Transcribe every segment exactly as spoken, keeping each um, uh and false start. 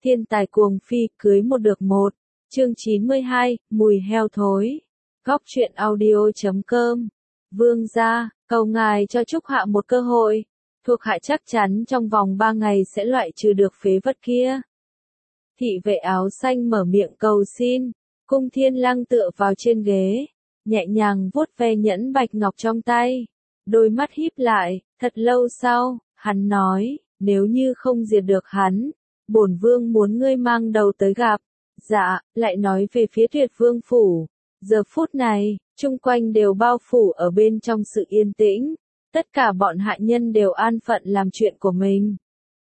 Thiên tài cuồng phi, cưới một được một. Chương chín mươi hai, mùi heo thối. Góc truyện audio chấm com. Vương gia, cầu ngài cho Trúc Hạ một cơ hội. Thuộc hạ chắc chắn trong vòng ba ngày sẽ loại trừ được phế vật kia. Thị vệ áo xanh mở miệng cầu xin. Cung Thiên Lăng tựa vào trên ghế, nhẹ nhàng vuốt ve nhẫn bạch ngọc trong tay. Đôi mắt híp lại, thật lâu sau, hắn nói, nếu như không diệt được hắn, bổn vương muốn ngươi mang đầu tới gặp. Dạ, lại nói về phía Tuyệt Vương phủ. Giờ phút này, chung quanh đều bao phủ ở bên trong sự yên tĩnh. Tất cả bọn hạ nhân đều an phận làm chuyện của mình.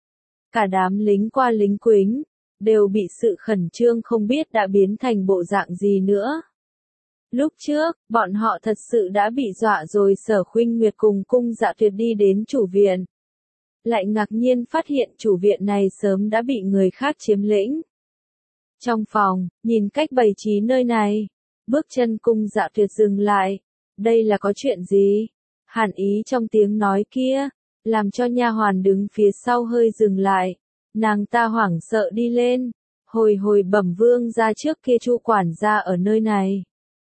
Cả đám lính qua lính quính, đều bị sự khẩn trương không biết đã biến thành bộ dạng gì nữa. Lúc trước, bọn họ thật sự đã bị dọa rồi. Sở Khuynh Nguyệt cùng Cung Dạ Tuyệt đi đến chủ viện, lại ngạc nhiên phát hiện chủ viện này sớm đã bị người khác chiếm lĩnh. Trong phòng, nhìn cách bày trí nơi này, bước chân Cung Dạ Tuyệt dừng lại. Đây là có chuyện gì? Hàn ý trong tiếng nói kia, làm cho nha hoàn đứng phía sau hơi dừng lại. Nàng ta hoảng sợ đi lên, hồi hồi bẩm vương ra trước kia Chu quản gia ở nơi này.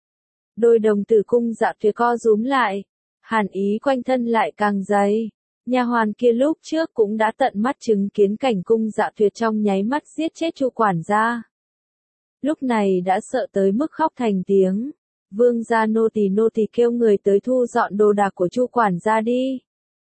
Đôi đồng tử Cung Dạ Tuyệt co rúm lại, hàn ý quanh thân lại càng dày. Nha hoàn kia lúc trước cũng đã tận mắt chứng kiến cảnh Cung Dạ Tuyệt trong nháy mắt giết chết Chu quản gia. Lúc này đã sợ tới mức khóc thành tiếng. Vương gia, nô tỳ nô tỳ kêu người tới thu dọn đồ đạc của Chu quản gia đi.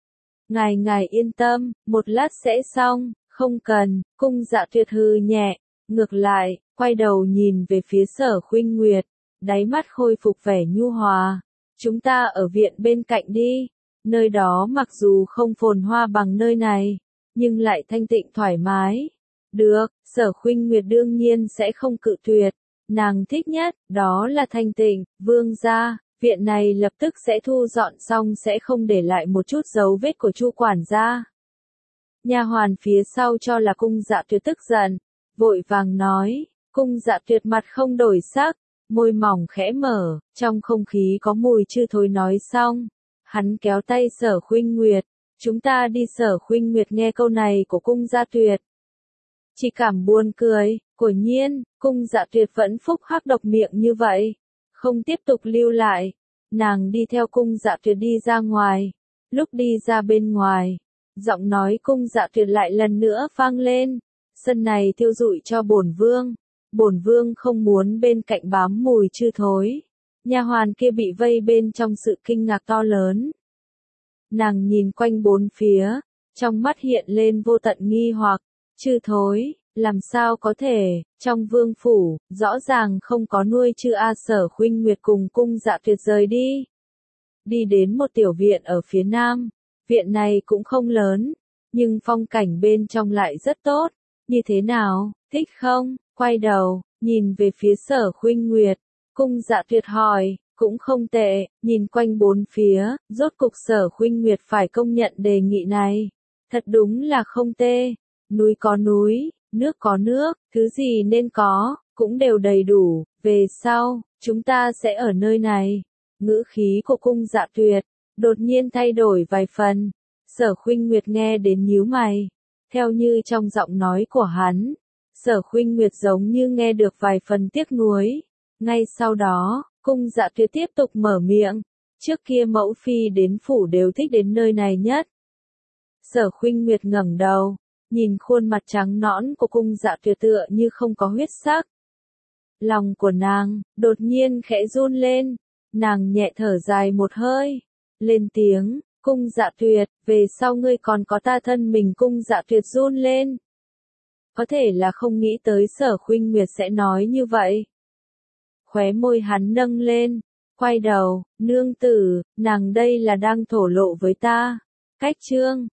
Ngài ngài yên tâm, một lát sẽ xong. Không cần. Cung Dạ Tuyệt hừ nhẹ, ngược lại, quay đầu nhìn về phía Sở Khuynh Nguyệt, đáy mắt khôi phục vẻ nhu hòa. Chúng ta ở viện bên cạnh đi. Nơi đó mặc dù không phồn hoa bằng nơi này, nhưng lại thanh tịnh thoải mái. Được, Sở Khuynh Nguyệt đương nhiên sẽ không cự tuyệt. Nàng thích nhất, đó là thanh tịnh. Vương gia, viện này lập tức sẽ thu dọn xong, sẽ không để lại một chút dấu vết của Chu quản gia. Nha hoàn phía sau cho là Cung Dạ Tuyệt tức giận, vội vàng nói. Cung Dạ Tuyệt mặt không đổi sắc, môi mỏng khẽ mở, trong không khí có mùi chư thối. Nói xong, hắn kéo tay Sở Khuynh Nguyệt. Chúng ta đi. Sở Khuynh Nguyệt nghe câu này của Cung Dạ Tuyệt, chỉ cảm buồn cười. Quả nhiên, Cung Dạ Tuyệt vẫn phúc hắc độc miệng như vậy, không tiếp tục lưu lại. Nàng đi theo Cung Dạ Tuyệt đi ra ngoài. Lúc đi ra bên ngoài, giọng nói Cung Dạ Tuyệt lại lần nữa vang lên. Sân này thiêu rụi cho bổn vương. Bổn vương không muốn bên cạnh bám mùi chư thối. Nha hoàn kia bị vây bên trong sự kinh ngạc to lớn. Nàng nhìn quanh bốn phía, trong mắt hiện lên vô tận nghi hoặc. Chư thối, làm sao có thể, trong vương phủ, rõ ràng không có nuôi chư a. Sở Khuynh Nguyệt cùng Cung Dạ Tuyệt rời đi. Đi đến một tiểu viện ở phía nam. Viện này cũng không lớn, nhưng phong cảnh bên trong lại rất tốt. Như thế nào, thích không? Quay đầu, nhìn về phía Sở Khuynh Nguyệt, Cung Dạ Tuyệt hỏi. Cũng không tệ. Nhìn quanh bốn phía, rốt cục Sở Khuynh Nguyệt phải công nhận đề nghị này. Thật đúng là không tệ. Núi có núi, nước có nước, thứ gì nên có, cũng đều đầy đủ. Về sau, chúng ta sẽ ở nơi này. Ngữ khí của Cung Dạ Tuyệt đột nhiên thay đổi vài phần. Sở Khuynh Nguyệt nghe đến nhíu mày. Theo như trong giọng nói của hắn, Sở Khuynh Nguyệt giống như nghe được vài phần tiếc nuối. Ngay sau đó, Cung Dạ Tuyệt tiếp tục mở miệng. Trước kia mẫu phi đến phủ đều thích đến nơi này nhất. Sở Khuynh Nguyệt ngẩng đầu, nhìn khuôn mặt trắng nõn của Cung Dạ Tuyệt tựa như không có huyết sắc. Lòng của nàng đột nhiên khẽ run lên. Nàng nhẹ thở dài một hơi, lên tiếng. Cung Dạ Tuyệt, về sau ngươi còn có ta thân mình. Cung Dạ Tuyệt run lên. Có thể là không nghĩ tới Sở Khuynh Nguyệt sẽ nói như vậy. Khóe môi hắn nâng lên, quay đầu. Nương tử, nàng đây là đang thổ lộ với ta. Cách chương